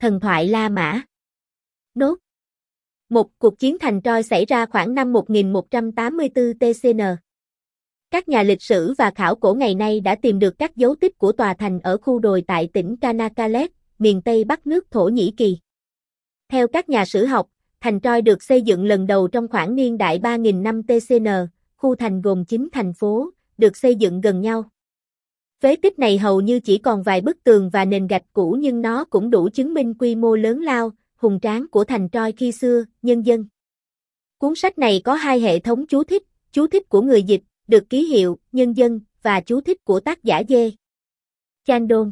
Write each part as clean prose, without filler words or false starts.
Thần thoại La Mã. Nốt. Một cuộc chiến thành Troy xảy ra khoảng năm 1184 TCN. Các nhà lịch sử và khảo cổ ngày nay đã tìm được các dấu tích của tòa thành ở khu đồi tại tỉnh Çanakkale, miền Tây Bắc nước Thổ Nhĩ Kỳ. Theo các nhà sử học, thành Troy được xây dựng lần đầu trong khoảng niên đại 3000 năm TCN, khu thành gồm 9 thành phố, được xây dựng gần nhau. Phế tích này hầu như chỉ còn vài bức tường và nền gạch cũ nhưng nó cũng đủ chứng minh quy mô lớn lao, hùng tráng của thành Troy khi xưa, nhân dân. Cuốn sách này có 2 hệ thống chú thích của người dịch, được ký hiệu, nhân dân, và chú thích của tác giả D. Chandon.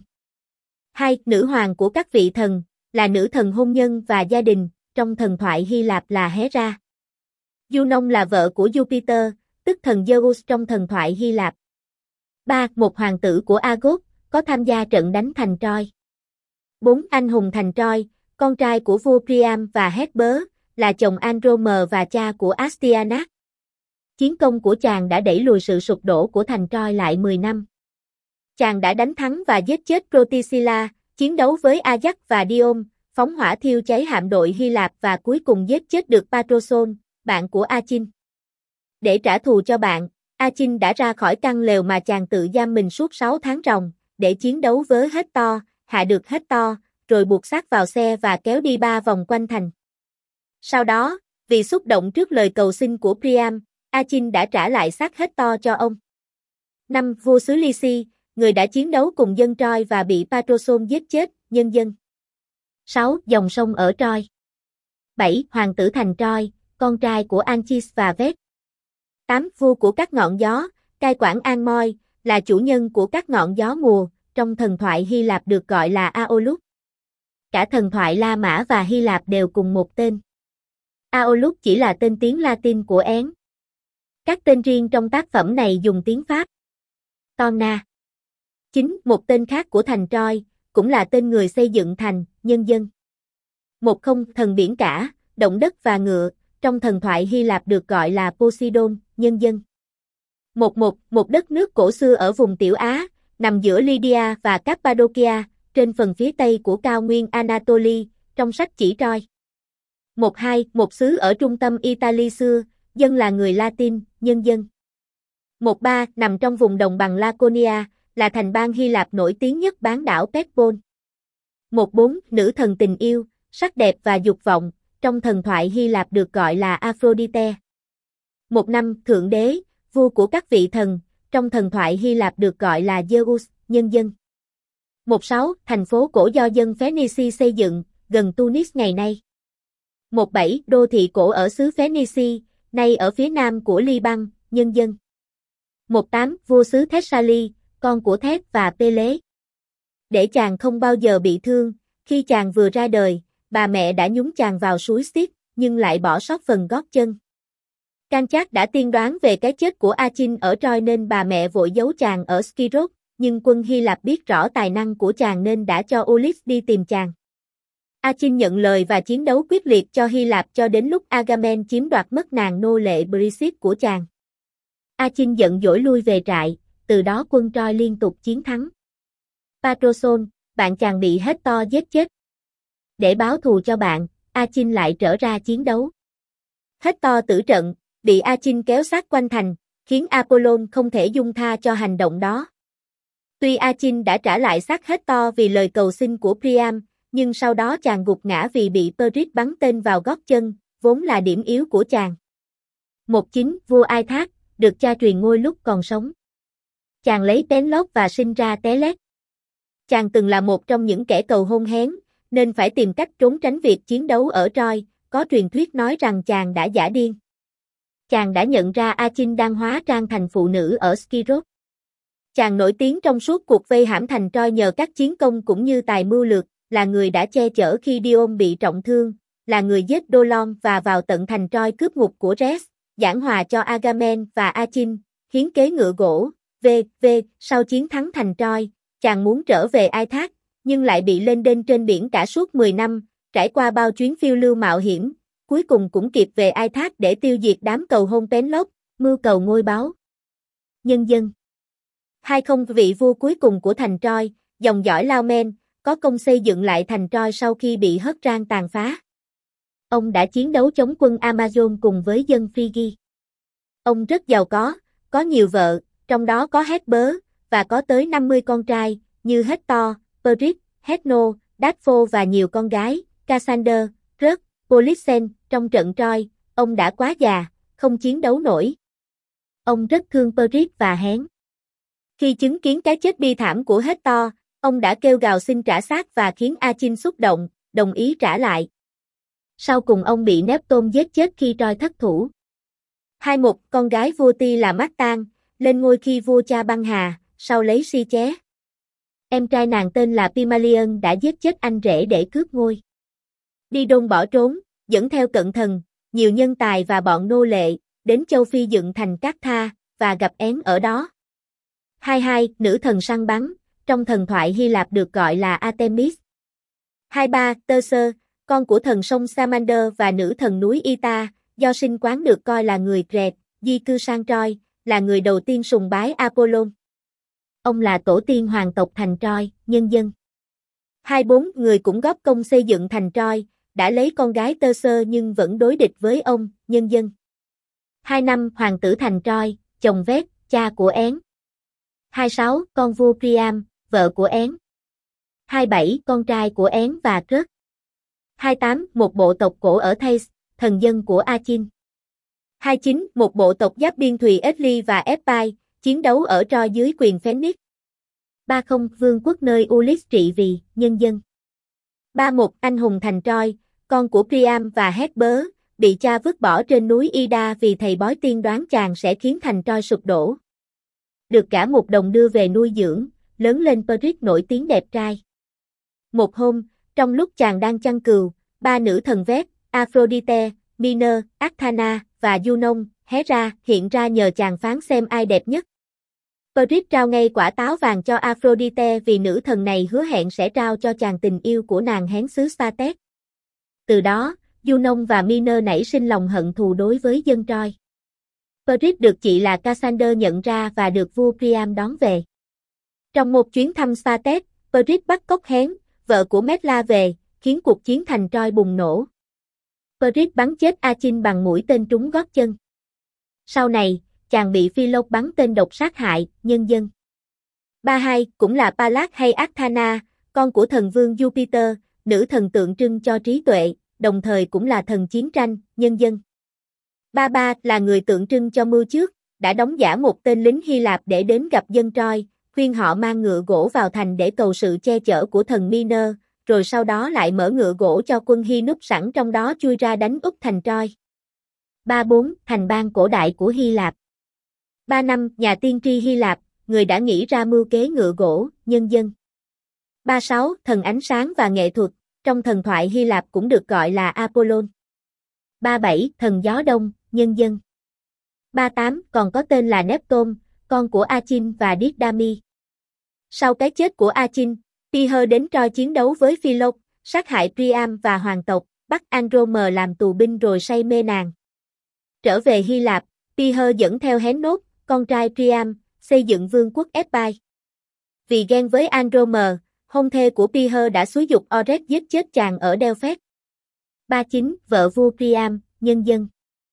2. Nữ hoàng của các vị thần, là nữ thần hôn nhân và gia đình, trong thần thoại Hy Lạp là Hera. Junon là vợ của Jupiter, tức thần Zeus trong thần thoại Hy Lạp. 3. Một hoàng tử của Argos, có tham gia trận đánh thành Troy. 4. Anh hùng thành Troy, con trai của vua Priam và Hesper, là chồng Androme và cha của Astyanax. Chiến công của chàng đã đẩy lùi sự sụp đổ của thành Troy lại 10 năm. Chàng đã đánh thắng và giết chết Protesilla, chiến đấu với Ajax và Dion, phóng hỏa thiêu cháy hạm đội Hy Lạp và cuối cùng giết chết được Patroclus, bạn của Achille. Để trả thù cho bạn, Achille đã ra khỏi căn lều mà chàng tự giam mình suốt 6 tháng ròng, để chiến đấu với Hector, hạ được Hector, rồi buộc xác vào xe và kéo đi 3 vòng quanh thành. Sau đó, vì xúc động trước lời cầu xin của Priam, Achille đã trả lại xác Hector cho ông. 5. Vua xứ Lyci, người đã chiến đấu cùng dân Troy và bị Patroclus giết chết, nhân dân. 6. Dòng sông ở Troy. 7. Hoàng tử thành Troy, con trai của Anchis và Vet. 8. Vua của các ngọn gió, cai quản An-moi, là chủ nhân của các ngọn gió mùa, trong thần thoại Hy Lạp được gọi là Aolus. Cả thần thoại La Mã và Hy Lạp đều cùng một tên. Aolus chỉ là tên tiếng Latin của Én. Các tên riêng trong tác phẩm này dùng tiếng Pháp. Tonna. 9. Một tên khác của thành Troy, cũng là tên người xây dựng thành, nhân dân. 10. Thần biển cả, động đất và ngựa, trong thần thoại Hy Lạp được gọi là Poseidon, nhân dân. 11. Một đất nước cổ xưa ở vùng Tiểu Á, nằm giữa Lydia và Cappadocia, trên phần phía tây của cao nguyên Anatolia, trong sách chỉ Troy. 12. Một xứ ở trung tâm Italy xưa, dân là người Latin, nhân dân. 13. Nằm trong vùng đồng bằng Laconia, là thành bang Hy Lạp nổi tiếng nhất bán đảo Pekpol. 14. Nữ thần tình yêu, sắc đẹp và dục vọng, trong thần thoại Hy Lạp được gọi là Aphrodite. 15. Thượng đế, vua của các vị thần, trong thần thoại Hy Lạp được gọi là Zeus, nhân dân. 16. Thành phố cổ do dân Phoenicia xây dựng, gần Tunis ngày nay. 17. Đô thị cổ ở xứ Phoenicia, nay ở phía nam của Liban, nhân dân. 18. Vua xứ Thessaly, con của Thép và Pele. Để chàng không bao giờ bị thương, khi chàng vừa ra đời, bà mẹ đã nhúng chàng vào suối Styx, nhưng lại bỏ sót phần gót chân. Canchas đã tiên đoán về cái chết của Achille ở Troy nên bà mẹ vội giấu chàng ở Skiros, nhưng quân Hy Lạp biết rõ tài năng của chàng nên đã cho Ulysse đi tìm chàng. Achille nhận lời và chiến đấu quyết liệt cho Hy Lạp cho đến lúc Agamemnon chiếm đoạt mất nàng nô lệ Briseis của chàng. Achille giận dỗi lui về trại, từ đó quân Troy liên tục chiến thắng. Patroclus, bạn chàng bị Hector giết chết. Để báo thù cho bạn, Achille lại trở ra chiến đấu. Hector tử trận, bị Achille kéo sát quanh thành, khiến Apollon không thể dung tha cho hành động đó. Tuy Achille đã trả lại xác Hector vì lời cầu xin của Priam, nhưng sau đó chàng gục ngã vì bị Perseus bắn tên vào gót chân, vốn là điểm yếu của chàng. 19. Vua Ai Thác, được cha truyền ngôi lúc còn sống. Chàng lấy Pénélop và sinh ra Télét. Chàng từng là một trong những kẻ cầu hôn hén, nên phải tìm cách trốn tránh việc chiến đấu ở Troy, có truyền thuyết nói rằng chàng đã giả điên. Chàng đã nhận ra Achille đang hóa trang thành phụ nữ ở Skiros. Chàng nổi tiếng trong suốt cuộc vây hãm thành Troy nhờ các chiến công cũng như tài mưu lược, là người đã che chở khi Dion bị trọng thương, là người giết Dolon và vào tận thành Troy cướp ngục của Res, giảng hòa cho Agamemnon và Achille, hiến kế ngựa gỗ, v.v. Sau chiến thắng thành Troy, chàng muốn trở về Ai Thác, nhưng lại bị lên đên trên biển cả suốt 10 năm, trải qua bao chuyến phiêu lưu mạo hiểm, cuối cùng cũng kịp về Ai Thác để tiêu diệt đám cầu hôn Pénélop, mưu cầu ngôi báu. Nhân dân. 20. Vị vua cuối cùng của thành Troy, dòng dõi Laomen, có công xây dựng lại thành Troy sau khi bị Hất-Rang tàn phá. Ông đã chiến đấu chống quân Amazon cùng với dân Phrygia. Ông rất giàu có nhiều vợ, trong đó có Hesper, và có tới 50 con trai, như Hector, Peris, Heno, Daphne và nhiều con gái, Cassander, Rớt, Polyxen. Trong trận Troy, ông đã quá già, không chiến đấu nổi. Ông rất thương Peris và Hén. Khi chứng kiến cái chết bi thảm của Hector, ông đã kêu gào xin trả xác và khiến Achille xúc động, đồng ý trả lại. Sau cùng ông bị Neptune giết chết khi Troy thất thủ. 21. Con gái vua Ti là Martan, lên ngôi khi vua cha băng hà, sau lấy si ché. Em trai nàng tên là Pygmalion đã giết chết anh rể để cướp ngôi. Didon bỏ trốn, dẫn theo cận thần, nhiều nhân tài và bọn nô lệ, đến châu Phi dựng thành Cát-tha, và gặp Én ở đó. 22. Nữ thần săn bắn, trong thần thoại Hy Lạp được gọi là Artemis. 23. Teucer, con của thần sông Scamander và nữ thần núi Ita, do sinh quán được coi là người Crete, di cư sang Troy, là người đầu tiên sùng bái Apollon. Ông là tổ tiên hoàng tộc thành Troy, nhân dân. 24. Người cũng góp công xây dựng thành Troy, đã lấy con gái Teucer nhưng vẫn đối địch với ông, nhân dân. 25. Hoàng tử thành Troy, chồng Vét, cha của Én. 26. Con vua Priam, vợ của Én. 27. Con trai của Én và Rớt. 28. Một bộ tộc cổ ở Thais, thần dân của Achille. 29. Một bộ tộc giáp biên thùy Esli và Eppai, chiến đấu ở Troy dưới quyền Phoenix. 30. Vương quốc nơi Ulyss trị vì, nhân dân. 31. Anh hùng thành Troy, con của Priam và Hesper, bị cha vứt bỏ trên núi Ida vì thầy bói tiên đoán chàng sẽ khiến thành Troy sụp đổ. Được cả một đồng đưa về nuôi dưỡng, lớn lên Peris nổi tiếng đẹp trai. Một hôm, trong lúc chàng đang chăn cừu, ba nữ thần Vét, Aphrodite, Miner, Athena và Junon, Hera hiện ra nhờ chàng phán xem ai đẹp nhất. Peris trao ngay quả táo vàng cho Aphrodite vì nữ thần này hứa hẹn sẽ trao cho chàng tình yêu của nàng hén xứ Spartes. Từ đó, Junon và Miner nảy sinh lòng hận thù đối với dân Troy. Peris được chị là Cassander nhận ra và được vua Priam đón về. Trong một chuyến thăm Spartes, Peris bắt cóc Hén, vợ của Metla về, khiến cuộc chiến thành Troy bùng nổ. Peris bắn chết Achille bằng mũi tên trúng gót chân. Sau này, chàng bị Philok bắn tên độc sát hại, nhân dân. 32. Cũng là Pallas hay Athena, con của thần vương Jupiter, nữ thần tượng trưng cho trí tuệ, đồng thời cũng là thần chiến tranh, nhân dân. 33. Là người tượng trưng cho mưu trước, đã đóng giả một tên lính Hy Lạp để đến gặp dân Troy, khuyên họ mang ngựa gỗ vào thành để cầu sự che chở của thần Miner, rồi sau đó lại mở ngựa gỗ cho quân Hy núp sẵn trong đó chui ra đánh úp thành Troy. 34. Thành bang cổ đại của Hy Lạp. 35. Nhà tiên tri Hy Lạp, người đã nghĩ ra mưu kế ngựa gỗ, nhân dân. 36. Thần ánh sáng và nghệ thuật, trong thần thoại Hy Lạp cũng được gọi là Apollon. 37. Thần gió đông, nhân dân. 38. Còn có tên là Neptune, con của Achille và Diadami. Sau cái chết của Achille, Tyr đến Troy chiến đấu với Philok, sát hại Priam và hoàng tộc, bắt Androme làm tù binh rồi say mê nàng. Trở về Hy Lạp, Tyr dẫn theo Henoch, con trai Priam, xây dựng vương quốc Eppai. Vì ghen với Androme, hôn thê của Tyr đã xúi giục Ores giết chết chàng ở Delphes. 39. Vợ vua Priam, nhân dân.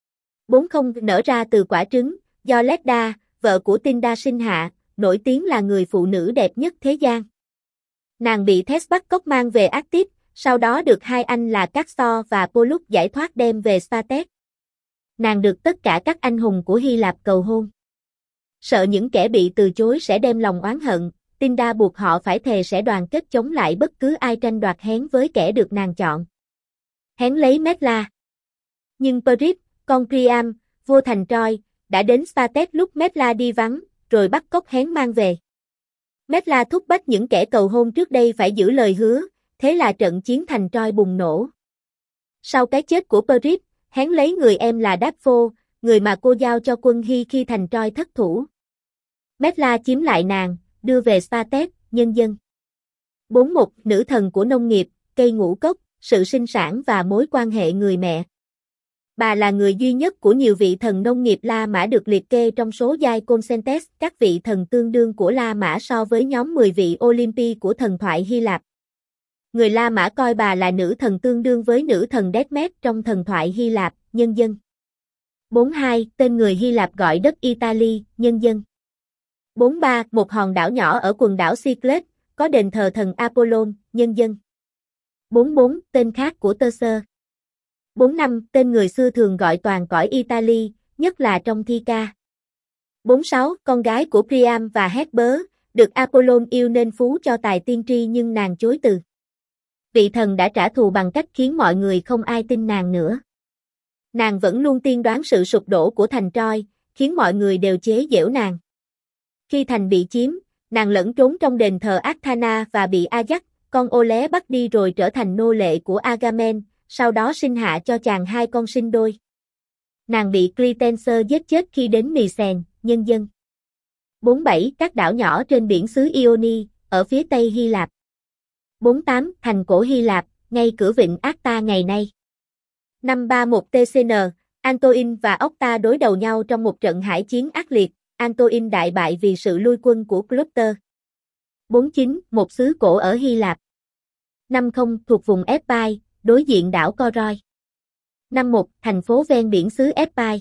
40. Nở ra từ quả trứng, do Leda, vợ của Tinda sinh hạ, nổi tiếng là người phụ nữ đẹp nhất thế gian. Nàng bị Thebes bắt cóc mang về Actis, sau đó được hai anh là Castor và Pollux giải thoát đem về Spartes. Nàng được tất cả các anh hùng của Hy Lạp cầu hôn. Sợ những kẻ bị từ chối sẽ đem lòng oán hận, Tinda buộc họ phải thề sẽ đoàn kết chống lại bất cứ ai tranh đoạt Hén với kẻ được nàng chọn. Hén lấy Metla. Nhưng Peris, con Priam, vua thành Troy, đã đến Spartes lúc Metla đi vắng, rồi bắt cóc Hén mang về. Metla thúc bách những kẻ cầu hôn trước đây phải giữ lời hứa, thế là trận chiến thành Troy bùng nổ. Sau cái chết của Peris, Hén lấy người em là Daphne, người mà cô giao cho quân Hy khi thành Troy thất thủ. Metla chiếm lại nàng, đưa về Spartes, nhân dân. 41. Nữ thần của nông nghiệp, cây ngũ cốc, sự sinh sản và mối quan hệ người mẹ. Bà là người duy nhất của nhiều vị thần nông nghiệp La Mã được liệt kê trong số giai Consentes, các vị thần tương đương của La Mã so với nhóm 10 vị Olympi của thần thoại Hy Lạp. Người La Mã coi bà là nữ thần tương đương với nữ thần Demeter trong thần thoại Hy Lạp, nhân dân. 42. Tên người Hy Lạp gọi đất Italy, nhân dân. 43. Một hòn đảo nhỏ ở quần đảo Cyclades, có đền thờ thần Apollon, nhân dân. 44. Tên khác của Teucer. 45. Tên người xưa thường gọi toàn cõi Italy, nhất là trong thi ca. 46. Con gái của Priam và Hesper, được Apollon yêu nên phú cho tài tiên tri nhưng nàng chối từ. Vị thần đã trả thù bằng cách khiến mọi người không ai tin nàng nữa. Nàng vẫn luôn tiên đoán sự sụp đổ của thành Troy, khiến mọi người đều chế giễu nàng. Khi thành bị chiếm, nàng lẫn trốn trong đền thờ Athena và bị Ajax, con ô lé bắt đi rồi trở thành nô lệ của Agamemnon, sau đó sinh hạ cho chàng 2 con sinh đôi. Nàng bị Clytemnestra giết chết khi đến Mycen, nhân dân. 47. Các đảo nhỏ trên biển xứ Ioni, ở phía tây Hy Lạp. 48. Thành cổ Hy Lạp, ngay cửa vịnh Acta ngày nay. 531 TCN, Antoine và Octa đối đầu nhau trong một trận hải chiến ác liệt, Antoine đại bại vì sự lui quân của Cluster. 49. Một xứ cổ ở Hy Lạp. 50. Thuộc vùng Epire, đối diện đảo Koroi. 51. Thành phố ven biển xứ Epire.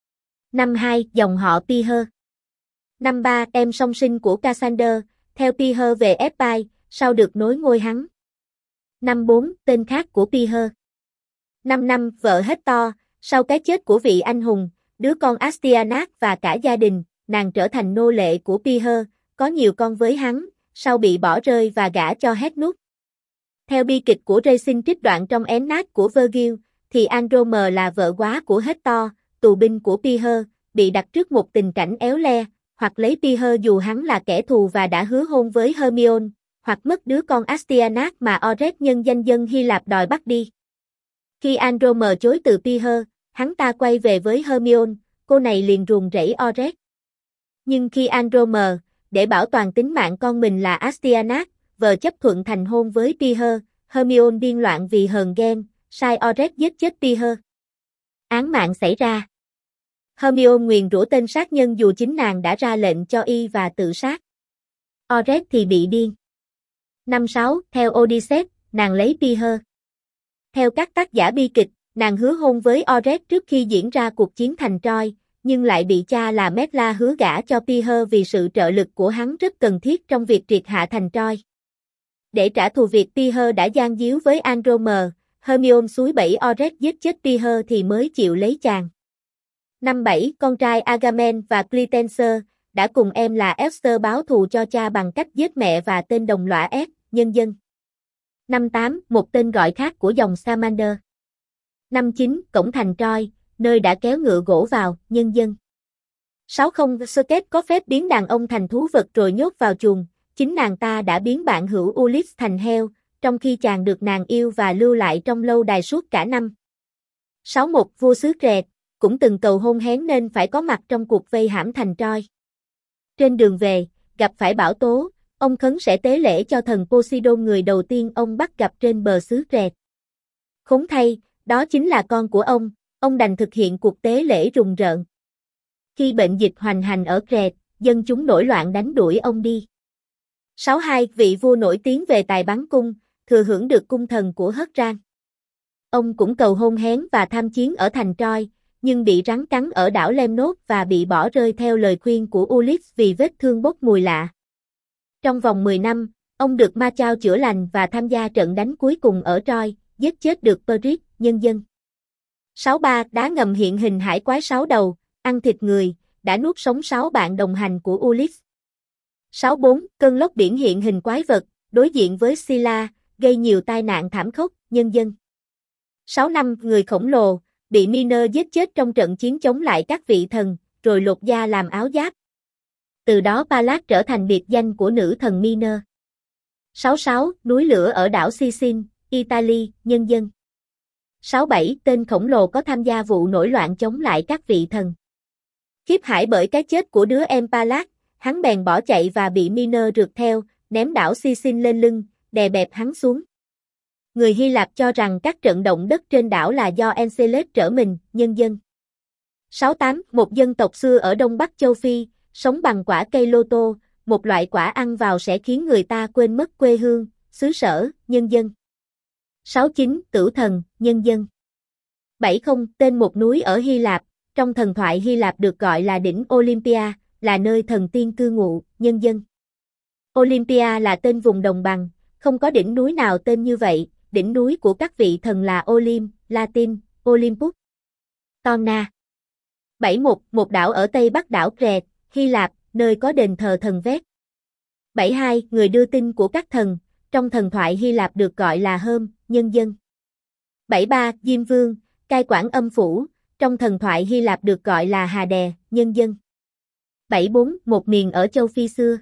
52. Dòng họ Piher. 53. Em song sinh của Cassander, theo Piher về Epire, sau được nối ngôi hắn. 54. Tên khác của Piher. 55. Vợ Hector, sau cái chết của vị anh hùng, đứa con Astyanax và cả gia đình, nàng trở thành nô lệ của Piher, có nhiều con với hắn, sau bị bỏ rơi và gả cho Hecnus. Theo bi kịch của Racine trích đoạn trong Aeneas của Virgil, thì Androme là vợ góa của Hector, tù binh của Piher, bị đặt trước một tình cảnh éo le, hoặc lấy Piher dù hắn là kẻ thù và đã hứa hôn với Hermione, hoặc mất đứa con Astyanax mà Ores nhân danh dân Hy Lạp đòi bắt đi. Khi Androme chối từ Piher, hắn ta quay về với Hermione, cô này liền ruồng rẫy Ores. Nhưng khi Androme, để bảo toàn tính mạng con mình là Astyanax, vợ chấp thuận thành hôn với Piher, Hermione điên loạn vì hờn ghen, sai Ores giết chết Piher. Án mạng xảy ra. Hermione nguyền rủa tên sát nhân dù chính nàng đã ra lệnh cho y và tự sát. Ores thì bị điên. 56. Theo Odysseus, nàng lấy Piher. Theo các tác giả bi kịch, nàng hứa hôn với Ores trước khi diễn ra cuộc chiến thành Troy, nhưng lại bị cha là Metla hứa gả cho Piher vì sự trợ lực của hắn rất cần thiết trong việc triệt hạ thành Troy. Để trả thù việc Piher đã gian díu với Androme, Hermione xúi bẫy Ores giết chết Piher thì mới chịu lấy chàng. 57. Con trai Agamemnon và Clytemnestra đã cùng em là Esther báo thù cho cha bằng cách giết mẹ và tên đồng lõa S, nhân dân. 58. Một tên gọi khác của dòng Salamander. 59. Cổng thành Troy, nơi đã kéo ngựa gỗ vào, nhân dân. 60. Circe có phép biến đàn ông thành thú vật rồi nhốt vào chuồng, chính nàng ta đã biến bạn hữu Ulysse thành heo, trong khi chàng được nàng yêu và lưu lại trong lâu đài suốt cả năm. 61. Vua xứ Crete cũng từng cầu hôn hén nên phải có mặt trong cuộc vây hãm thành Troy. Trên đường về, gặp phải bão tố, ông khấn sẽ tế lễ cho thần Poseidon người đầu tiên ông bắt gặp trên bờ xứ Crete. Khốn thay, đó chính là con của ông đành thực hiện cuộc tế lễ rùng rợn. Khi bệnh dịch hoành hành ở Crete, dân chúng nổi loạn đánh đuổi ông đi. 62. Vị vua nổi tiếng về tài bắn cung, thừa hưởng được cung thần của Hớt-Ran. Ông cũng cầu hôn hén và tham chiến ở thành Troy, nhưng bị rắn cắn ở đảo Lemnos và bị bỏ rơi theo lời khuyên của Ulysse vì vết thương bốc mùi lạ. Trong vòng 10 năm, ông được ma chao chữa lành và tham gia trận đánh cuối cùng ở Troy, giết chết được Pericles, nhân dân. 63. Đá ngầm hiện hình hải quái 6 đầu, ăn thịt người, đã nuốt sống 6 bạn đồng hành của Ulysse. 64. Cơn lốc biển hiện hình quái vật, đối diện với Scylla, gây nhiều tai nạn thảm khốc, nhân dân. 65. Người khổng lồ, bị Miner giết chết trong trận chiến chống lại các vị thần, rồi lột da làm áo giáp. Từ đó Pallas trở thành biệt danh của nữ thần Miner. 66. Núi lửa ở đảo Sicily, Italy, nhân dân. 67. Tên khổng lồ có tham gia vụ nổi loạn chống lại các vị thần. Khiếp hãi bởi cái chết của đứa em Pallas, hắn bèn bỏ chạy và bị Miner rượt theo, ném đảo Sicily lên lưng, đè bẹp hắn xuống. Người Hy Lạp cho rằng các trận động đất trên đảo là do Enceladus trở mình, nhân dân. 68. Một dân tộc xưa ở Đông Bắc châu Phi, sống bằng quả cây lô tô, một loại quả ăn vào sẽ khiến người ta quên mất quê hương, xứ sở, nhân dân. 69. Tửu thần, nhân dân. 70. Tên một núi ở Hy Lạp, trong thần thoại Hy Lạp được gọi là đỉnh Olympia, là nơi thần tiên cư ngụ, nhân dân. Olympia là tên vùng đồng bằng, không có đỉnh núi nào tên như vậy, đỉnh núi của các vị thần là Olymp, Latin, Olympus. Tonna. 71. Một đảo ở Tây Bắc đảo Crete, Hy Lạp, nơi có đền thờ thần Vét. 72. Người đưa tin của các thần, trong thần thoại Hy Lạp được gọi là Herm, nhân dân. 73. Diêm Vương, cai quản âm phủ, trong thần thoại Hy Lạp được gọi là Hà-đè, nhân dân. 74. Một miền ở châu Phi xưa.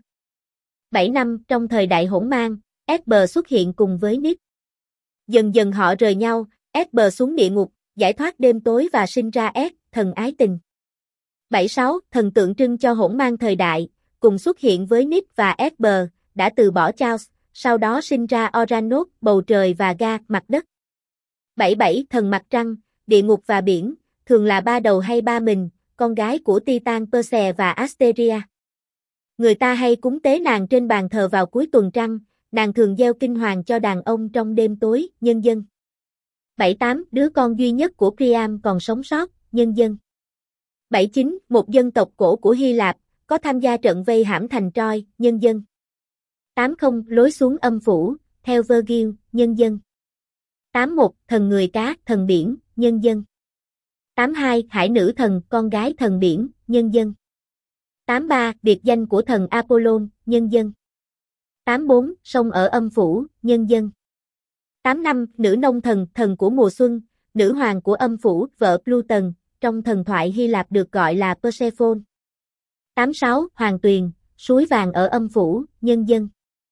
75. Trong thời đại hỗn mang, Esper xuất hiện cùng với Nix. Dần dần họ rời nhau, Esper xuống địa ngục, giải thoát đêm tối và sinh ra S, thần ái tình. 76. Thần tượng trưng cho hỗn mang thời đại, cùng xuất hiện với Nix và Esper, đã từ bỏ Chaos, sau đó sinh ra Ouranos, bầu trời và Ga, mặt đất. 77. Thần mặt trăng, địa ngục và biển, thường là ba đầu hay ba mình, con gái của Titan Perse và Asteria. Người ta hay cúng tế nàng trên bàn thờ vào cuối tuần trăng, nàng thường gieo kinh hoàng cho đàn ông trong đêm tối, nhân dân. 78. Đứa con duy nhất của Priam còn sống sót, nhân dân. 79. Một dân tộc cổ của Hy Lạp, có tham gia trận vây hãm thành Troy, nhân dân. 80. Lối xuống âm phủ, theo Virgil, nhân dân. 81. Thần người cá, thần biển, nhân dân. 82. Hải nữ thần, con gái thần biển, nhân dân. 83. Biệt danh của thần Apollon, nhân dân. 84. Sông ở âm phủ, nhân dân. 85. Nữ nông thần, thần của mùa xuân, nữ hoàng của âm phủ, vợ Pluton, trong thần thoại Hy Lạp được gọi là Persephone. 86. Hoàng tuyền, suối vàng ở âm phủ, nhân dân.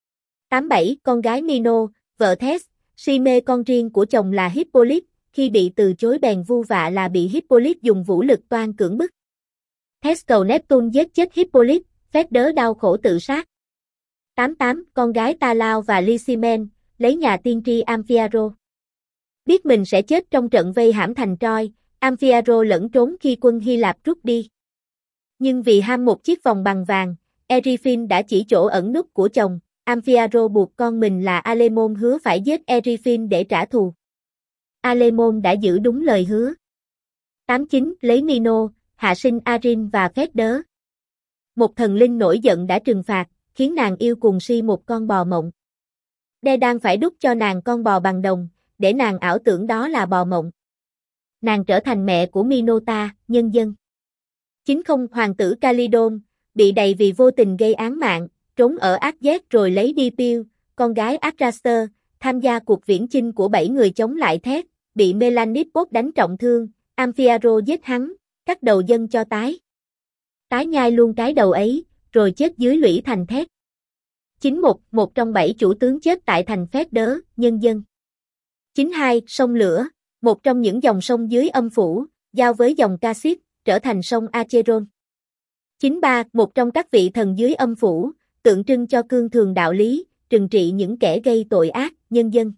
87. Con gái Mino, vợ Thés, si mê con riêng của chồng là Hippolyte, khi bị từ chối bèn vu vạ là bị Hippolyte dùng vũ lực toan cưỡng bức. Thés cầu Neptune giết chết Hippolyte, phép đớ đau khổ tự sát. 88. Con gái Talao và Lysimen, lấy nhà tiên tri Amphiaro. Biết mình sẽ chết trong trận vây hãm thành Troy, Amphiaro lẫn trốn khi quân Hy Lạp rút đi. Nhưng vì ham một chiếc vòng bằng vàng, Eriphyle đã chỉ chỗ ẩn núp của chồng, Amphiaro buộc con mình là Alemon hứa phải giết Eriphyle để trả thù. Alemon đã giữ đúng lời hứa. 89. Lấy Mino, hạ sinh Arin và phép đớ. Một thần linh nổi giận đã trừng phạt, khiến nàng yêu cùng si một con bò mộng. Dedan phải đúc cho nàng con bò bằng đồng, để nàng ảo tưởng đó là bò mộng. Nàng trở thành mẹ của Minota, nhân dân. 90. Hoàng tử Calydon, bị đầy vì vô tình gây án mạng, trốn ở Akzet rồi lấy đi Pil, con gái Adraster, tham gia cuộc viễn chinh của 7 người chống lại Thét, bị Melanippos đánh trọng thương, Amphiaro giết hắn, cắt đầu dân cho tái. Tái nhai luôn cái đầu ấy, rồi chết dưới lũy thành Thét. 91. Một trong 7 chủ tướng chết tại thành Phét Đớ, nhân dân. 92. Sông lửa, một trong những dòng sông dưới âm phủ, giao với dòng Cassis, trở thành sông Acheron. 93. Một trong các vị thần dưới âm phủ, tượng trưng cho cương thường đạo lý, trừng trị những kẻ gây tội ác, nhân dân.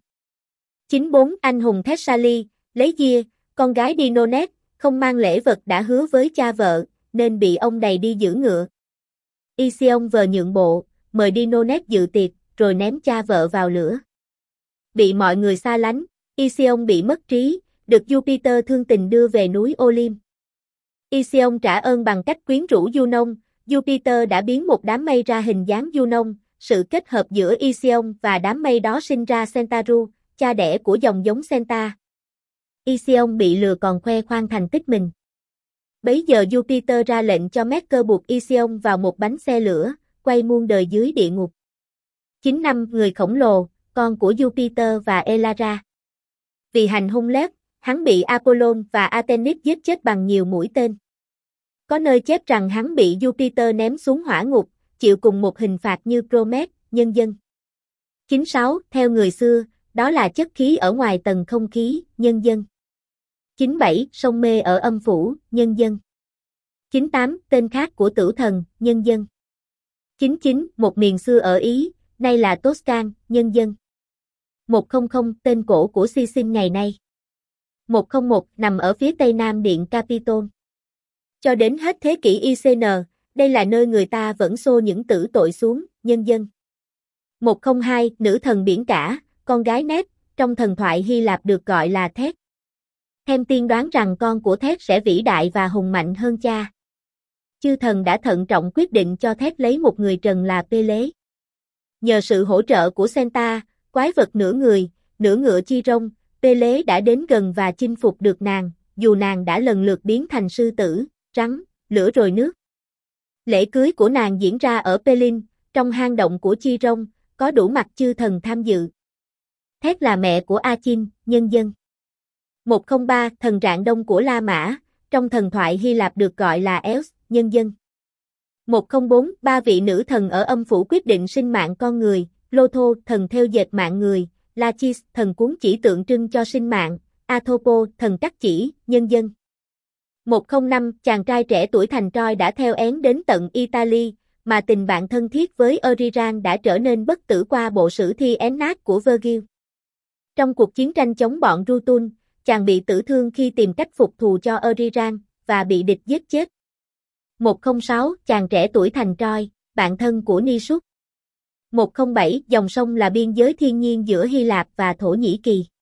94. Anh hùng Thessaly, lấy Gia, con gái Dinonet, không mang lễ vật đã hứa với cha vợ, nên bị ông đày đi giữ ngựa. Ixion vờ nhượng bộ, mời Dinonet dự tiệc, rồi ném cha vợ vào lửa. Bị mọi người xa lánh, Ixion bị mất trí, được Jupiter thương tình đưa về núi Olymp. Ixion trả ơn bằng cách quyến rũ Junon, Jupiter đã biến một đám mây ra hình dáng Junon, sự kết hợp giữa Ixion và đám mây đó sinh ra Centaurus, cha đẻ của dòng giống Centa. Ixion bị lừa còn khoe khoang thành tích mình. Bấy giờ Jupiter ra lệnh cho Mercury buộc Ixion vào một bánh xe lửa, quay muôn đời dưới địa ngục. 95. Người khổng lồ, con của Jupiter và Elara. Vì hành hung Lép, hắn bị Apollon và Artemis giết chết bằng nhiều mũi tên. Có nơi chép rằng hắn bị Jupiter ném xuống hỏa ngục, chịu cùng một hình phạt như Promet, nhân dân. 96. Theo người xưa, đó là chất khí ở ngoài tầng không khí, nhân dân. 97. Sông mê ở âm phủ, nhân dân. 98. Tên khác của tử thần, nhân dân. 99. Một miền xưa ở Ý, nay là Toscan, nhân dân. 100. Tên cổ của Sicin ngày nay. 101. Nằm ở phía tây nam điện Capitol. Cho đến hết thế kỷ ICN, đây là nơi người ta vẫn xô những tử tội xuống, nhân dân. 102, nữ thần biển cả, con gái Nét, trong thần thoại Hy Lạp được gọi là Thét. Thêm tiên đoán rằng con của Thét sẽ vĩ đại và hùng mạnh hơn cha. Chư thần đã thận trọng quyết định cho Thét lấy một người trần là Pélé. Nhờ sự hỗ trợ của Senta, quái vật nửa người, nửa ngựa Chiron, Pélé đã đến gần và chinh phục được nàng, dù nàng đã lần lượt biến thành sư tử, rắn, lửa rồi nước. Lễ cưới của nàng diễn ra ở Pélin, trong hang động của Chiron, có đủ mặt chư thần tham dự. Thét là mẹ của Achin, nhân dân. 103, thần rạng đông của La Mã, trong thần thoại Hy Lạp được gọi là Eos, nhân dân. 104, ba vị nữ thần ở âm phủ quyết định sinh mạng con người, Lotho, thần theo dệt mạng người, Lachis, thần cuốn chỉ tượng trưng cho sinh mạng, Athopo, thần cắt chỉ, nhân dân. 105, chàng trai trẻ tuổi thành Troy đã theo én đến tận Italy, mà tình bạn thân thiết với Euryran đã trở nên bất tử qua bộ sử thi Aeneas của Virgil. Trong cuộc chiến tranh chống bọn Rutun, chàng bị tử thương khi tìm cách phục thù cho Euryran, và bị địch giết chết. 106, chàng trẻ tuổi thành Troy, bạn thân của Nisus. 107, dòng sông là biên giới thiên nhiên giữa Hy Lạp và Thổ Nhĩ Kỳ.